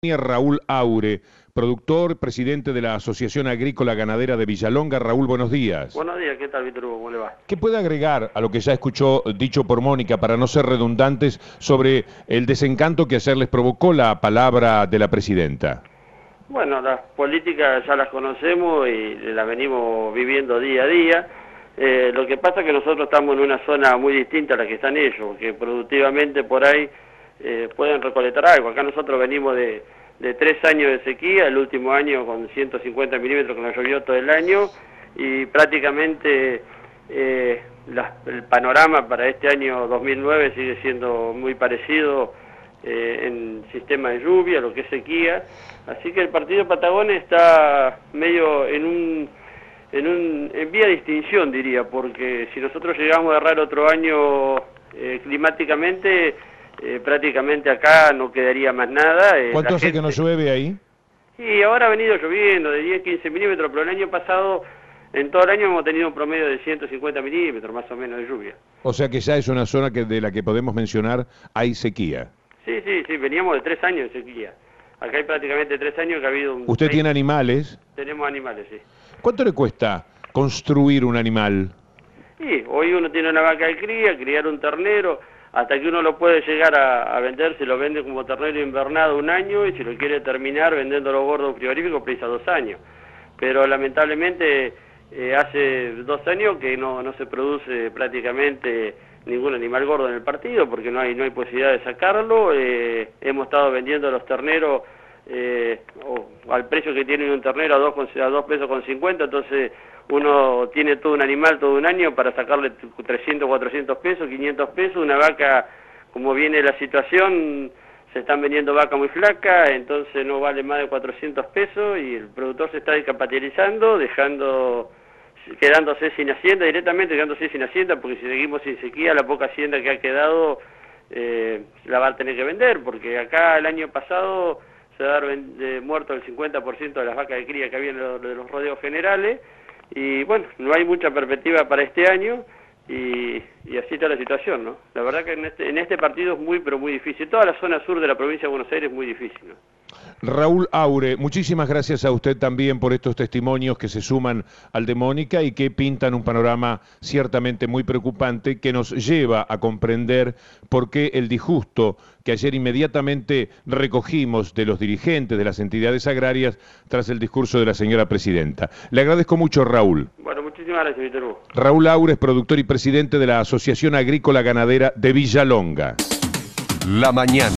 Raúl Aure, productor, presidente de la Asociación Agrícola Ganadera de Villalonga. Raúl, buenos días. Buenos días, ¿qué tal, Víctor Hugo? ¿Cómo le va? ¿Qué puede agregar a lo que ya escuchó dicho por Mónica, para no ser redundantes, sobre el desencanto que ayer les provocó la palabra de la presidenta? Bueno, las políticas ya las conocemos y las venimos viviendo día a día. Lo que pasa es que nosotros estamos en una zona muy distinta a la que están ellos, que productivamente por ahí pueden recolectar algo. Acá nosotros venimos de 3 años de sequía, el último año con 150 milímetros que nos llovió todo el año, y prácticamente el panorama para este año 2009 sigue siendo muy parecido en sistema de lluvia, lo que es sequía. Así que el partido Patagones está medio en vía de extinción, diría, porque si nosotros llegamos a errar otro año climáticamente, prácticamente acá no quedaría más nada. ¿Cuánto hace que no llueve ahí? Y ahora ha venido lloviendo de 10-15 milímetros, pero el año pasado, en todo el año hemos tenido un promedio de 150 milímetros más o menos de lluvia. O sea que ya es una zona de la que podemos mencionar hay sequía. Sí, veníamos de 3 años de sequía. Acá hay prácticamente 3 años que ha habido un... ¿Usted tiene animales? Tenemos animales, sí. ¿Cuánto le cuesta construir un animal? Sí, hoy uno tiene una vaca de cría, criar un ternero, hasta que uno lo puede llegar a vender, se lo vende como ternero invernado 1 año, y si lo quiere terminar vendiéndolo gordo en frigorífico, precisa 2 años. Pero lamentablemente hace 2 años que no se produce prácticamente ningún animal gordo en el partido, porque no hay posibilidad de sacarlo. Hemos estado vendiendo los terneros al precio que tiene un ternero, a 2 pesos con 50, entonces uno tiene todo un animal todo un año para sacarle 300, 400 pesos, 500 pesos. Una vaca, como viene la situación, se están vendiendo vacas muy flacas, entonces no vale más de 400 pesos y el productor se está descapitalizando, quedándose sin hacienda, directamente quedándose sin hacienda, porque si seguimos sin sequía, la poca hacienda que ha quedado la va a tener que vender, porque acá el año pasado se va a dar muerto el 50% de las vacas de cría que había de los rodeos generales, y bueno, no hay mucha perspectiva para este año, y así está la situación, ¿no? La verdad que en este partido es muy, pero muy difícil. Toda la zona sur de la provincia de Buenos Aires es muy difícil, ¿no? Raúl Aure, muchísimas gracias a usted también por estos testimonios que se suman al de Mónica y que pintan un panorama ciertamente muy preocupante, que nos lleva a comprender por qué el disgusto que ayer inmediatamente recogimos de los dirigentes de las entidades agrarias tras el discurso de la señora presidenta. Le agradezco mucho, Raúl. Bueno, muchísimas gracias, Víctor Hugo. Raúl Aure es productor y presidente de la Asociación Agrícola Ganadera de Villalonga. La mañana.